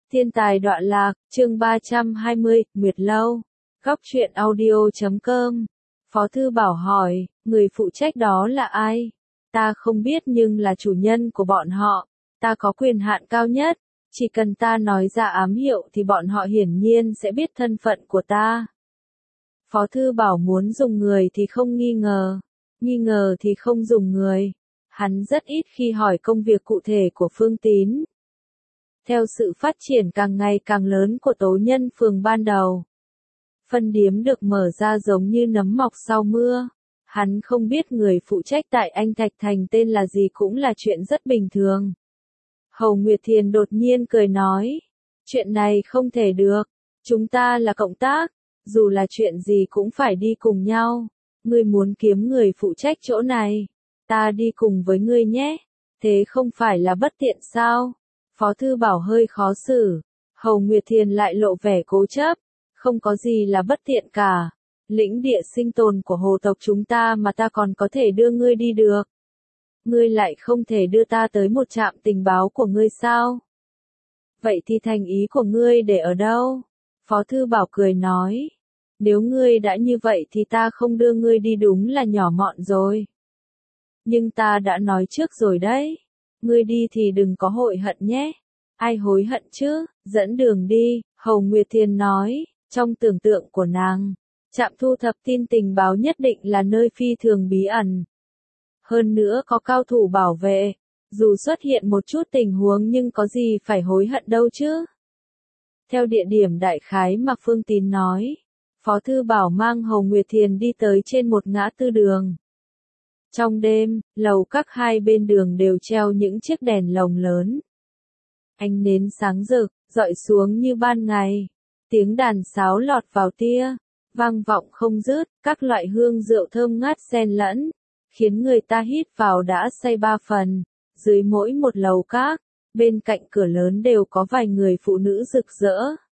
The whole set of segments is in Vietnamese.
Thiên tài đọa lạc, chương 320, Nguyệt Lâu. Góc truyện audio.com. Phó Thư Bảo hỏi, người phụ trách đó là ai? Ta không biết nhưng là chủ nhân của bọn họ. Ta có quyền hạn cao nhất. Chỉ cần ta nói ra ám hiệu thì bọn họ hiển nhiên sẽ biết thân phận của ta. Phó Thư Bảo muốn dùng người thì không nghi ngờ thì không dùng người. Hắn rất ít khi hỏi công việc cụ thể của Phương Tín. Theo sự phát triển càng ngày càng lớn của tố nhân phường ban đầu, phân điếm được mở ra giống như nấm mọc sau mưa. Hắn không biết người phụ trách tại Anh Thạch Thành tên là gì cũng là chuyện rất bình thường. Hầu Nguyệt Thiền đột nhiên cười nói, chuyện này không thể được, chúng ta là cộng tác, dù là chuyện gì cũng phải đi cùng nhau. Ngươi muốn kiếm người phụ trách chỗ này, ta đi cùng với ngươi nhé, thế không phải là bất tiện sao? Phó Thư Bảo hơi khó xử, Hầu Nguyệt Thiền lại lộ vẻ cố chấp, không có gì là bất tiện cả, lĩnh địa sinh tồn của hồ tộc chúng ta mà ta còn có thể đưa ngươi đi được. Ngươi lại không thể đưa ta tới một trạm tình báo của ngươi sao? Vậy thì thành ý của ngươi để ở đâu? Phó Thư Bảo cười nói, nếu ngươi đã như vậy thì ta không đưa ngươi đi đúng là nhỏ mọn rồi. Nhưng ta đã nói trước rồi đấy. Ngươi đi thì đừng có hối hận nhé. Ai hối hận chứ, dẫn đường đi, Hầu Nguyệt Thiền nói, trong tưởng tượng của nàng, trạm thu thập tin tình báo nhất định là nơi phi thường bí ẩn. Hơn nữa có cao thủ bảo vệ, dù xuất hiện một chút tình huống nhưng có gì phải hối hận đâu chứ. Theo địa điểm đại khái mà Phương Tín nói, Phó Thư Bảo mang Hầu Nguyệt Thiền đi tới trên một ngã tư đường. Trong đêm, lầu các hai bên đường đều treo những chiếc đèn lồng lớn. Ánh nến sáng rực, rọi xuống như ban ngày. Tiếng đàn sáo lọt vào tia, vang vọng không dứt, các loại hương rượu thơm ngát xen lẫn, khiến người ta hít vào đã say ba phần. Dưới mỗi một lầu các, bên cạnh cửa lớn đều có vài người phụ nữ rực rỡ.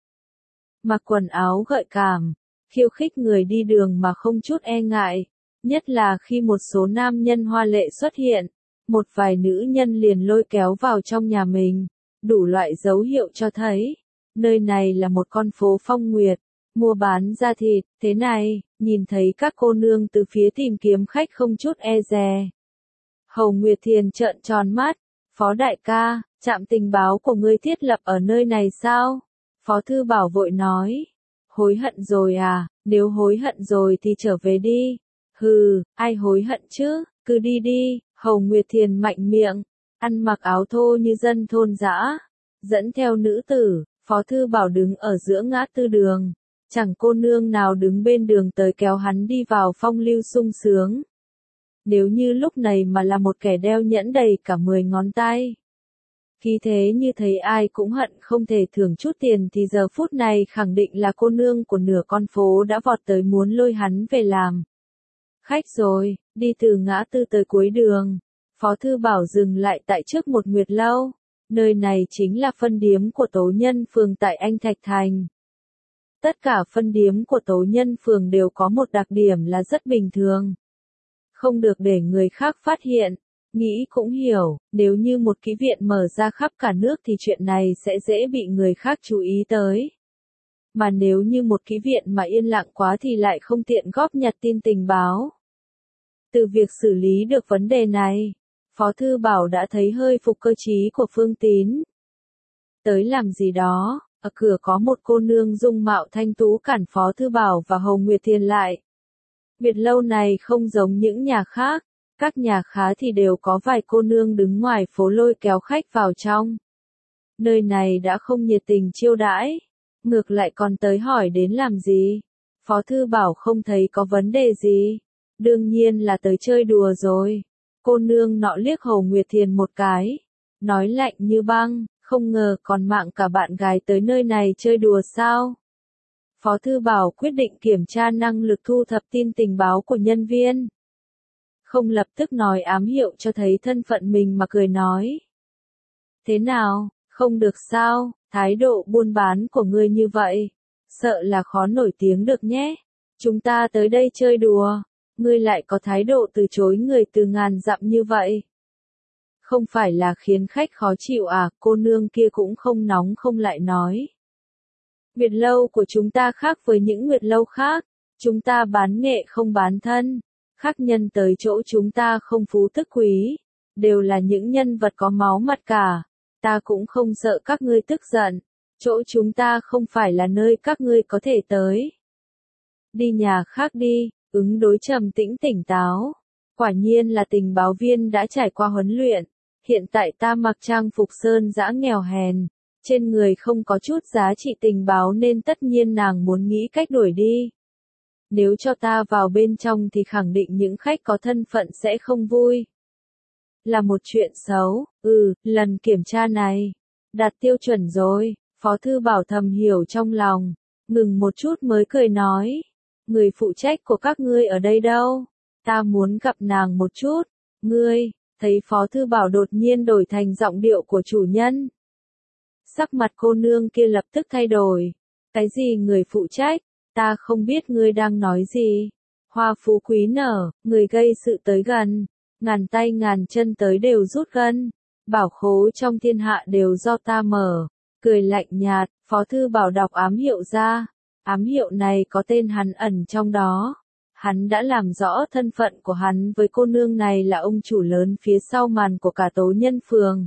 Mặc quần áo gợi cảm, khiêu khích người đi đường mà không chút e ngại. Nhất là khi một số nam nhân hoa lệ xuất hiện, một vài nữ nhân liền lôi kéo vào trong nhà mình, đủ loại dấu hiệu cho thấy, nơi này là một con phố phong nguyệt, mua bán da thịt, thế này, nhìn thấy các cô nương từ phía tìm kiếm khách không chút e dè. Hầu Nguyệt Thiền trợn tròn mắt, Phó đại ca, trạm tình báo của ngươi thiết lập ở nơi này sao? Phó Thư Bảo vội nói, hối hận rồi à, nếu hối hận rồi thì trở về đi. Hừ, ai hối hận chứ, cứ đi đi, Hầu Nguyệt Thiền mạnh miệng, ăn mặc áo thô như dân thôn dã, dẫn theo nữ tử, Phó Thư Bảo đứng ở giữa ngã tư đường, chẳng cô nương nào đứng bên đường tới kéo hắn đi vào phong lưu sung sướng. Nếu như lúc này mà là một kẻ đeo nhẫn đầy cả 10 ngón tay, khi thế như thấy ai cũng hận không thể thưởng chút tiền thì giờ phút này khẳng định là cô nương của nửa con phố đã vọt tới muốn lôi hắn về làm khách rồi. Đi từ ngã tư tới cuối đường, Phó Thư Bảo dừng lại tại trước một Nguyệt Lâu. Nơi này chính là phân điếm của tố nhân phường tại Anh Thạch Thành. Tất cả phân điếm của tố nhân phường đều có một đặc điểm là rất bình thường, không được để người khác phát hiện. Nghĩ cũng hiểu, nếu như một ký viện mở ra khắp cả nước thì chuyện này sẽ dễ bị người khác chú ý tới. Mà nếu như một ký viện mà yên lặng quá thì lại không tiện góp nhặt tin tình báo. Từ việc xử lý được vấn đề này, Phó Thư Bảo đã thấy hơi phục cơ trí của Phương Tín. Tới làm gì đó, ở cửa có một cô nương dung mạo thanh tú cản Phó Thư Bảo và Hầu Nguyệt Thiền lại. Nguyệt Lâu này không giống những nhà khác, các nhà khá thì đều có vài cô nương đứng ngoài phố lôi kéo khách vào trong. Nơi này đã không nhiệt tình chiêu đãi, ngược lại còn tới hỏi đến làm gì. Phó Thư Bảo không thấy có vấn đề gì, đương nhiên là tới chơi đùa rồi. Cô nương nọ liếc Hầu Nguyệt Thiền một cái, nói lạnh như băng, không ngờ còn mạng cả bạn gái tới nơi này chơi đùa sao. Phó Thư Bảo quyết định kiểm tra năng lực thu thập tin tình báo của nhân viên. Không lập tức nói ám hiệu cho thấy thân phận mình mà cười nói. Thế nào, không được sao, thái độ buôn bán của ngươi như vậy, sợ là khó nổi tiếng được nhé. Chúng ta tới đây chơi đùa, ngươi lại có thái độ từ chối người từ ngàn dặm như vậy. Không phải là khiến khách khó chịu à, cô nương kia cũng không nóng không lại nói. Nguyệt lâu của chúng ta khác với những nguyệt lâu khác, chúng ta bán nghệ không bán thân, khách nhân tới chỗ chúng ta không phú tức quý, đều là những nhân vật có máu mặt cả, ta cũng không sợ các ngươi tức giận, chỗ chúng ta không phải là nơi các ngươi có thể tới. Đi nhà khác đi, ứng đối trầm tĩnh tỉnh táo. Quả nhiên là tình báo viên đã trải qua huấn luyện, hiện tại ta mặc trang phục sơn dã nghèo hèn, trên người không có chút giá trị tình báo nên tất nhiên nàng muốn nghĩ cách đuổi đi. Nếu cho ta vào bên trong thì khẳng định những khách có thân phận sẽ không vui. Là một chuyện xấu, lần kiểm tra này, đạt tiêu chuẩn rồi, Phó Thư Bảo thầm hiểu trong lòng, ngừng một chút mới cười nói, người phụ trách của các ngươi ở đây đâu? Ta muốn gặp nàng một chút, ngươi, thấy Phó Thư Bảo đột nhiên đổi thành giọng điệu của chủ nhân. Sắc mặt cô nương kia lập tức thay đổi, cái gì người phụ trách, ta không biết ngươi đang nói gì. Hoa phú quý nở, người gây sự tới gần, ngàn tay ngàn chân tới đều rút gân, bảo khố trong thiên hạ đều do ta mở, cười lạnh nhạt, Phó Thư Bảo đọc ám hiệu ra, ám hiệu này có tên hắn ẩn trong đó. Hắn đã làm rõ thân phận của hắn với cô nương này là ông chủ lớn phía sau màn của cả Tố Nhân Phường.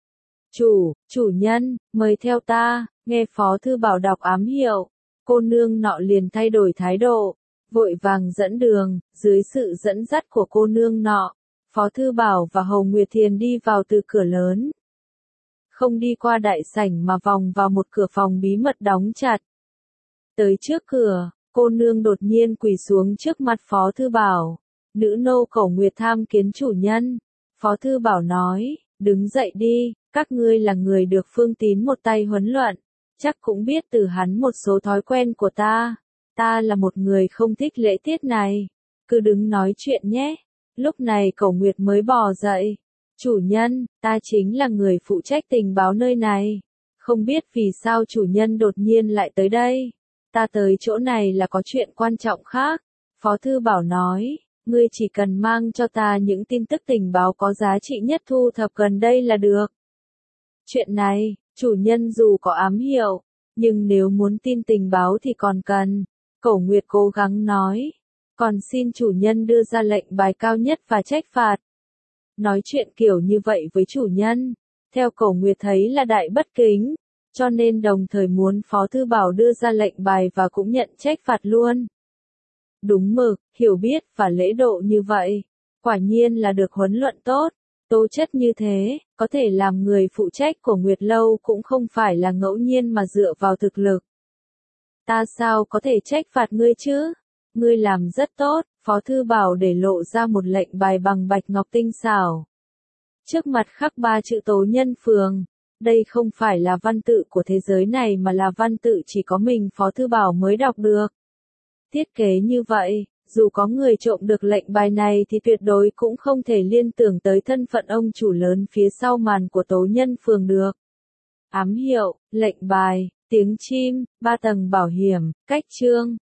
Chủ nhân, mời theo ta, nghe Phó Thư Bảo đọc ám hiệu, cô nương nọ liền thay đổi thái độ, vội vàng dẫn đường, dưới sự dẫn dắt của cô nương nọ, Phó Thư Bảo và Hồng Nguyệt Thiền đi vào từ cửa lớn. Không đi qua đại sảnh mà vòng vào một cửa phòng bí mật đóng chặt. Tới trước cửa, cô nương đột nhiên quỳ xuống trước mặt Phó Thư Bảo. Nữ nô Cẩu Nguyệt tham kiến chủ nhân. Phó Thư Bảo nói, đứng dậy đi, các ngươi là người được Phương Tín một tay huấn luyện, chắc cũng biết từ hắn một số thói quen của ta. Ta là một người không thích lễ tiết này, cứ đứng nói chuyện nhé. Lúc này Cẩu Nguyệt mới bò dậy. Chủ nhân, ta chính là người phụ trách tình báo nơi này. Không biết vì sao chủ nhân đột nhiên lại tới đây. Ta tới chỗ này là có chuyện quan trọng khác. Phó Thư Bảo nói, ngươi chỉ cần mang cho ta những tin tức tình báo có giá trị nhất thu thập gần đây là được. Chuyện này, chủ nhân dù có ám hiệu, nhưng nếu muốn tin tình báo thì còn cần. Cẩu Nguyệt cố gắng nói, còn xin chủ nhân đưa ra lệnh bài cao nhất và trách phạt. Nói chuyện kiểu như vậy với chủ nhân, theo Cẩu Nguyệt thấy là đại bất kính, cho nên đồng thời muốn Phó Thư Bảo đưa ra lệnh bài và cũng nhận trách phạt luôn. Đúng mực, hiểu biết và lễ độ như vậy, quả nhiên là được huấn luyện tốt, tố chất như thế, có thể làm người phụ trách của Nguyệt Lâu cũng không phải là ngẫu nhiên mà dựa vào thực lực. Ta sao có thể trách phạt ngươi chứ? Ngươi làm rất tốt, Phó Thư Bảo để lộ ra một lệnh bài bằng bạch ngọc tinh xảo. Trước mặt khắc 3 chữ Tố Nhân Phường. Đây không phải là văn tự của thế giới này mà là văn tự chỉ có mình Phó Thư Bảo mới đọc được. Thiết kế như vậy, dù có người trộm được lệnh bài này thì tuyệt đối cũng không thể liên tưởng tới thân phận ông chủ lớn phía sau màn của Tố Nhân Phường được. Ám hiệu, lệnh bài, tiếng chim, 3 tầng bảo hiểm, cách chương.